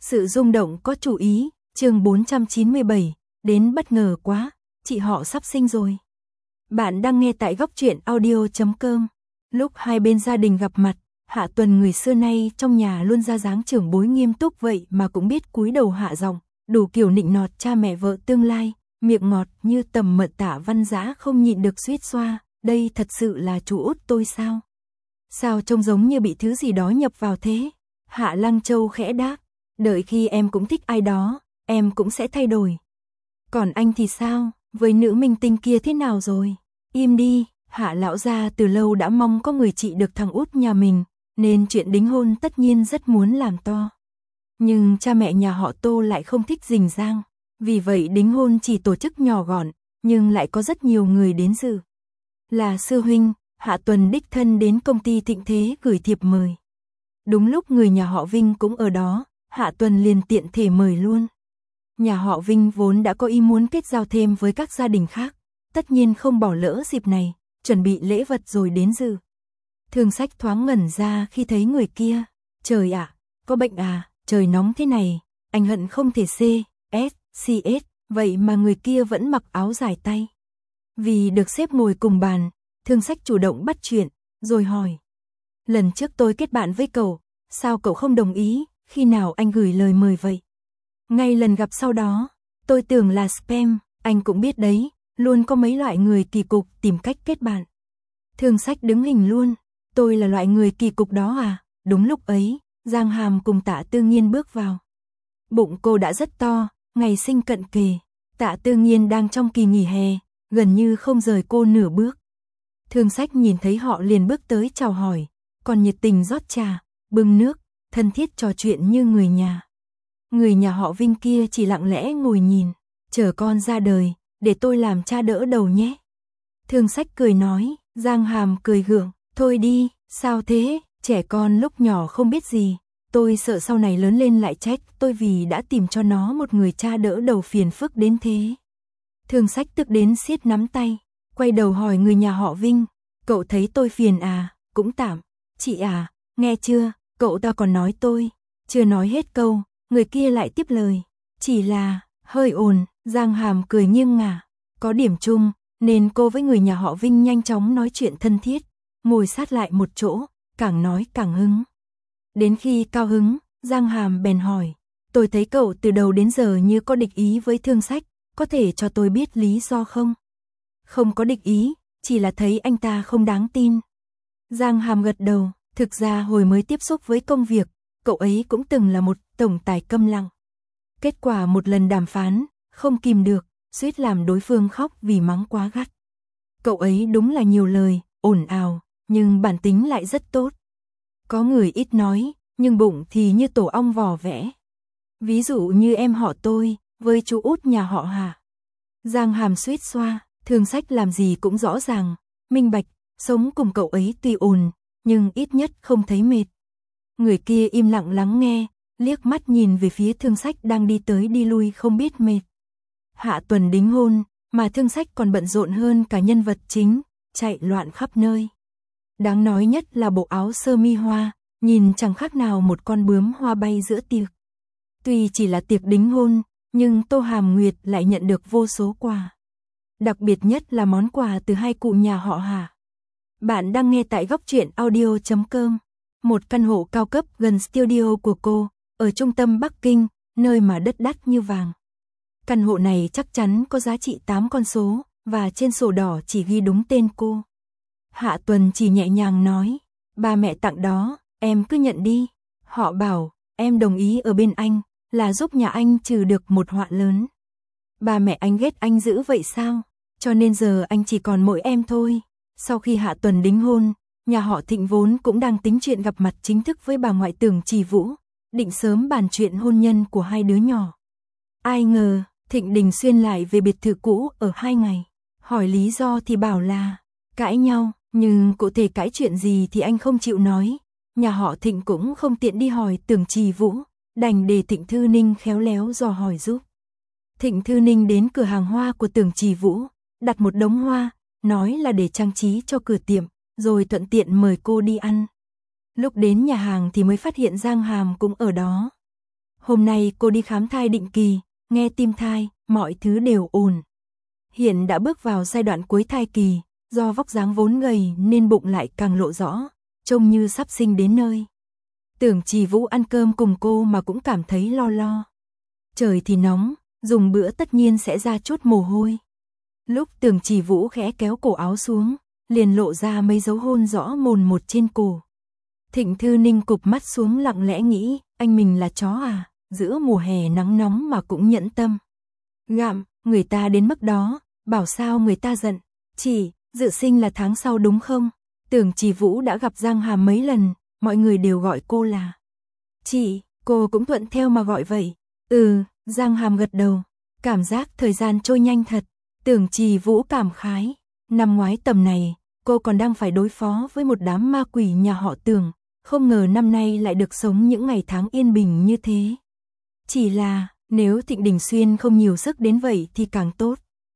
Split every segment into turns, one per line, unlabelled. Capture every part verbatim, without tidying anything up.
Sự rung động có chủ ý, chương bốn trăm chín mươi bảy, đến bất ngờ quá, chị họ sắp sinh rồi. Bạn đang nghe tại góc truyện audio chấm com. Lúc hai bên gia đình gặp mặt, Hạ Tuần người xưa nay trong nhà luôn ra dáng trưởng bối nghiêm túc vậy mà cũng biết cúi đầu hạ giọng, đủ kiểu nịnh nọt cha mẹ vợ tương lai, miệng ngọt như tầm mật Tạ Văn Dã không nhịn được suýt xoa, đây thật sự là chú út tôi sao? Sao trông giống như bị thứ gì đó nhập vào thế? Hạ Lăng Châu khẽ đáp, đợi khi em cũng thích ai đó, em cũng sẽ thay đổi. Còn anh thì sao, với nữ minh tinh kia thế nào rồi? Im đi, Hạ lão gia từ lâu đã mong có người trị được thằng út nhà mình, nên chuyện đính hôn tất nhiên rất muốn làm to. Nhưng cha mẹ nhà họ Tô lại không thích rình rang, vì vậy đính hôn chỉ tổ chức nhỏ gọn, nhưng lại có rất nhiều người đến dự. Là sư huynh, Hạ Tuần đích thân đến công ty Thịnh Thế gửi thiệp mời. Đúng lúc người nhà họ Vinh cũng ở đó, Hạ Tuần liền tiện thể mời luôn. Nhà họ Vinh vốn đã có ý muốn kết giao thêm với các gia đình khác, tất nhiên không bỏ lỡ dịp này, chuẩn bị lễ vật rồi đến dự. Thương Sách thoáng ngẩn ra khi thấy người kia. Trời ạ, có bệnh à, trời nóng thế này, anh hận không thể C, S, C S, vậy mà người kia vẫn mặc áo dài tay. Vì được xếp ngồi cùng bàn, Thương Sách chủ động bắt chuyện, rồi hỏi. Lần trước tôi kết bạn với cậu, sao cậu không đồng ý, khi nào anh gửi lời mời vậy? Ngay lần gặp sau đó, tôi tưởng là spam, anh cũng biết đấy, luôn có mấy loại người kỳ cục tìm cách kết bạn. Thương Sách đứng hình luôn, tôi là loại người kỳ cục đó à? Đúng lúc ấy, Giang Hàm cùng Tạ Tư Nghiên bước vào. Bụng cô đã rất to, ngày sinh cận kề, Tạ Tư Nghiên đang trong kỳ nghỉ hè, gần như không rời cô nửa bước. Thương Sách nhìn thấy họ liền bước tới chào hỏi, còn nhiệt tình rót trà, bưng nước, thân thiết trò chuyện như người nhà. Người nhà họ Vinh kia chỉ lặng lẽ ngồi nhìn, chờ con ra đời, để tôi làm cha đỡ đầu nhé. Thương Sách cười nói, Giang Hàm cười gượng, thôi đi, sao thế, trẻ con lúc nhỏ không biết gì, tôi sợ sau này lớn lên lại trách tôi vì đã tìm cho nó một người cha đỡ đầu phiền phức đến thế. Thương Sách tức đến siết nắm tay, quay đầu hỏi người nhà họ Vinh, cậu thấy tôi phiền à, cũng tạm, chị à, nghe chưa, cậu ta còn nói tôi, chưa nói hết câu, người kia lại tiếp lời, chỉ là, hơi ồn, Giang Hàm cười nghiêng ngả, có điểm chung, nên cô với người nhà họ Vinh nhanh chóng nói chuyện thân thiết, ngồi sát lại một chỗ, càng nói càng hứng. Đến khi cao hứng, Giang Hàm bèn hỏi, tôi thấy cậu từ đầu đến giờ như có địch ý với Thương Sách, có thể cho tôi biết lý do không? Không có địch ý, chỉ là thấy anh ta không đáng tin. Giang Hàm gật đầu, thực ra hồi mới tiếp xúc với công việc, cậu ấy cũng từng là một tổng tài câm lặng. Kết quả một lần đàm phán, không kìm được, suýt làm đối phương khóc vì mắng quá gắt. Cậu ấy đúng là nhiều lời, ồn ào, nhưng bản tính lại rất tốt. Có người ít nói, nhưng bụng thì như tổ ong vò vẽ. Ví dụ như em họ tôi, với chú út nhà họ Hà. Giang Hàm suýt xoa, Thương Sách làm gì cũng rõ ràng, minh bạch, sống cùng cậu ấy tuy ồn, nhưng ít nhất không thấy mệt. Người kia im lặng lắng nghe, liếc mắt nhìn về phía Thương Sách đang đi tới đi lui không biết mệt. Hạ Tuần đính hôn, mà Thương Sách còn bận rộn hơn cả nhân vật chính, chạy loạn khắp nơi. Đáng nói nhất là bộ áo sơ mi hoa, nhìn chẳng khác nào một con bướm hoa bay giữa tiệc. Tuy chỉ là tiệc đính hôn, nhưng Tô Hàm Nguyệt lại nhận được vô số quà. Đặc biệt nhất là món quà từ hai cụ nhà họ Hà. Bạn đang nghe tại góc truyện audio chấm com. Một căn hộ cao cấp gần studio của cô, ở trung tâm Bắc Kinh, nơi mà đất đắt như vàng. Căn hộ này chắc chắn có giá trị tám con số, và trên sổ đỏ chỉ ghi đúng tên cô. Hạ Tuần chỉ nhẹ nhàng nói, ba mẹ tặng đó, em cứ nhận đi. Họ bảo, em đồng ý ở bên anh, là giúp nhà anh trừ được một họa lớn. Ba mẹ anh ghét anh dữ vậy sao? Cho nên giờ anh chỉ còn mỗi em thôi. Sau khi Hạ Tuần đính hôn, nhà họ Thịnh vốn cũng đang tính chuyện gặp mặt chính thức với bà ngoại Tưởng Trì Vũ, định sớm bàn chuyện hôn nhân của hai đứa nhỏ. Ai ngờ, Thịnh Đình Xuyên lại về biệt thự cũ ở hai ngày. Hỏi lý do thì bảo là cãi nhau, nhưng cụ thể cãi chuyện gì thì anh không chịu nói. Nhà họ Thịnh cũng không tiện đi hỏi Tưởng Trì Vũ, đành để Thịnh Thư Ninh khéo léo dò hỏi giúp. Thịnh Thư Ninh đến cửa hàng hoa của Tưởng Trì Vũ, đặt một đống hoa, nói là để trang trí cho cửa tiệm, rồi thuận tiện mời cô đi ăn. Lúc đến nhà hàng thì mới phát hiện Giang Hàm cũng ở đó. Hôm nay cô đi khám thai định kỳ, nghe tim thai, mọi thứ đều ổn. Hiện đã bước vào giai đoạn cuối thai kỳ, do vóc dáng vốn gầy nên bụng lại càng lộ rõ, trông như sắp sinh đến nơi. Tưởng Trì Vũ ăn cơm cùng cô mà cũng cảm thấy lo lo. Trời thì nóng, dùng bữa tất nhiên sẽ ra chút mồ hôi. Lúc Tưởng Trì Vũ khẽ kéo cổ áo xuống, liền lộ ra mấy dấu hôn rõ mồn một trên cổ. Thịnh Thư Ninh cụp mắt xuống lặng lẽ nghĩ, anh mình là chó à, giữa mùa hè nắng nóng mà cũng nhẫn tâm. Gặm, người ta đến mức đó, bảo sao người ta giận. Chị, dự sinh là tháng sau đúng không? Tưởng Trì Vũ đã gặp Giang Hàm mấy lần, mọi người đều gọi cô là chị, cô cũng thuận theo mà gọi vậy. Ừ, Giang Hàm gật đầu, cảm giác thời gian trôi nhanh thật. Tưởng Trì Vũ cảm khái, năm ngoái tầm này, cô còn đang phải đối phó với một đám ma quỷ nhà họ Tưởng, không ngờ năm nay lại được sống những ngày tháng yên bình như thế. Chỉ là, nếu Thịnh Đình Xuyên không nhiều sức đến vậy thì càng tốt.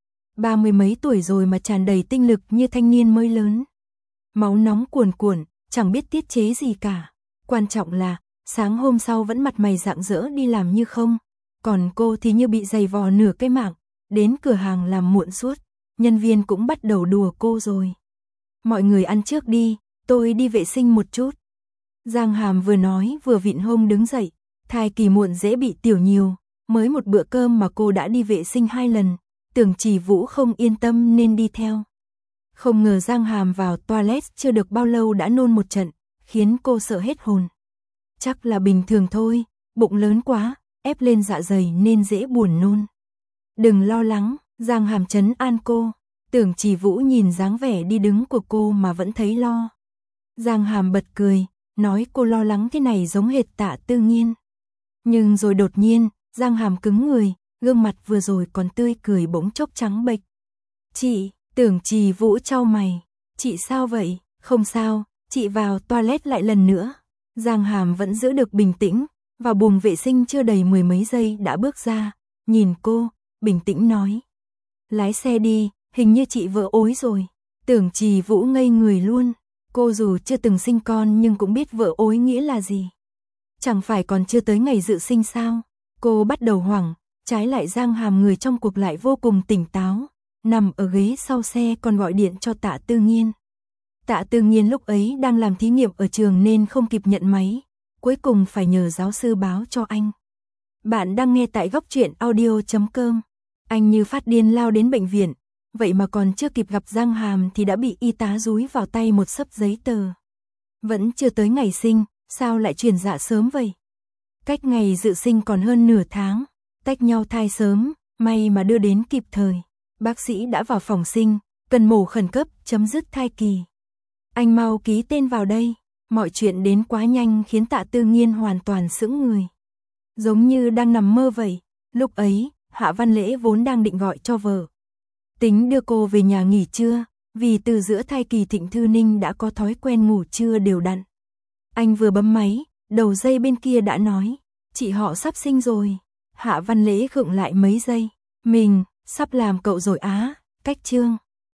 Ba mươi mấy tuổi rồi mà tràn đầy tinh lực như thanh niên mới lớn. Máu nóng cuồn cuộn, chẳng biết tiết chế gì cả. Quan trọng là, sáng hôm sau vẫn mặt mày rạng rỡ đi làm như không. Còn cô thì như bị giày vò nửa cái mạng, đến cửa hàng làm muộn suốt. Nhân viên cũng bắt đầu đùa cô rồi. Mọi người ăn trước đi, tôi đi vệ sinh một chút. Giang Hàm vừa nói vừa vịn hông đứng dậy. Thai kỳ muộn dễ bị tiểu nhiều, mới một bữa cơm mà cô đã đi vệ sinh hai lần. Tưởng Trì Vũ không yên tâm nên đi theo. Không ngờ Giang Hàm vào toilet chưa được bao lâu đã nôn một trận, khiến cô sợ hết hồn. Chắc là bình thường thôi, bụng lớn quá, ép lên dạ dày nên dễ buồn nôn. Đừng lo lắng, Giang Hàm trấn an cô. Tưởng Trì Vũ nhìn dáng vẻ đi đứng của cô mà vẫn thấy lo. Giang Hàm bật cười, nói cô lo lắng thế này giống hệt Tạ Tư Nghiên. Nhưng rồi đột nhiên, Giang Hàm cứng người, gương mặt vừa rồi còn tươi cười bỗng chốc trắng bệch. Chị, Tưởng Trì Vũ chau mày. Chị sao vậy? Không sao, chị vào toilet lại lần nữa. Giang Hàm vẫn giữ được bình tĩnh, vào buồng vệ sinh chưa đầy mười mấy giây đã bước ra, nhìn cô, bình tĩnh nói. Lái xe đi, hình như chị vợ ối rồi. Tưởng Trì Vũ ngây người luôn, cô dù chưa từng sinh con nhưng cũng biết vợ ối nghĩa là gì. Chẳng phải còn chưa tới ngày dự sinh sao? Cô bắt đầu hoảng, trái lại Giang Hàm người trong cuộc lại vô cùng tỉnh táo, nằm ở ghế sau xe còn gọi điện cho Tạ Tư Nghiên. Tạ Tư Nghiên lúc ấy đang làm thí nghiệm ở trường nên không kịp nhận máy, cuối cùng phải nhờ giáo sư báo cho anh. Bạn đang nghe tại góc truyện audio chấm com. Anh như phát điên lao đến bệnh viện, vậy mà còn chưa kịp gặp Giang Hàm thì đã bị y tá dúi vào tay một xấp giấy tờ. Vẫn chưa tới ngày sinh, sao lại chuyển dạ sớm vậy? Cách ngày dự sinh còn hơn nửa tháng, tách nhau thai sớm, may mà đưa đến kịp thời. Bác sĩ đã vào phòng sinh, cần mổ khẩn cấp, chấm dứt thai kỳ. Anh mau ký tên vào đây. Mọi chuyện đến quá nhanh khiến Tạ Tư Nghiên hoàn toàn sững người. Giống như đang nằm mơ vậy. Lúc ấy, Hạ Văn Lễ vốn đang định gọi cho vợ. Tính đưa cô về nhà nghỉ trưa, vì từ giữa thai kỳ Thịnh Thư Ninh đã có thói quen ngủ trưa đều đặn. Anh vừa bấm máy, đầu dây bên kia đã nói, chị họ sắp sinh rồi. Hạ Văn Lễ khựng lại mấy giây, mình, sắp làm cậu rồi á, cách chương.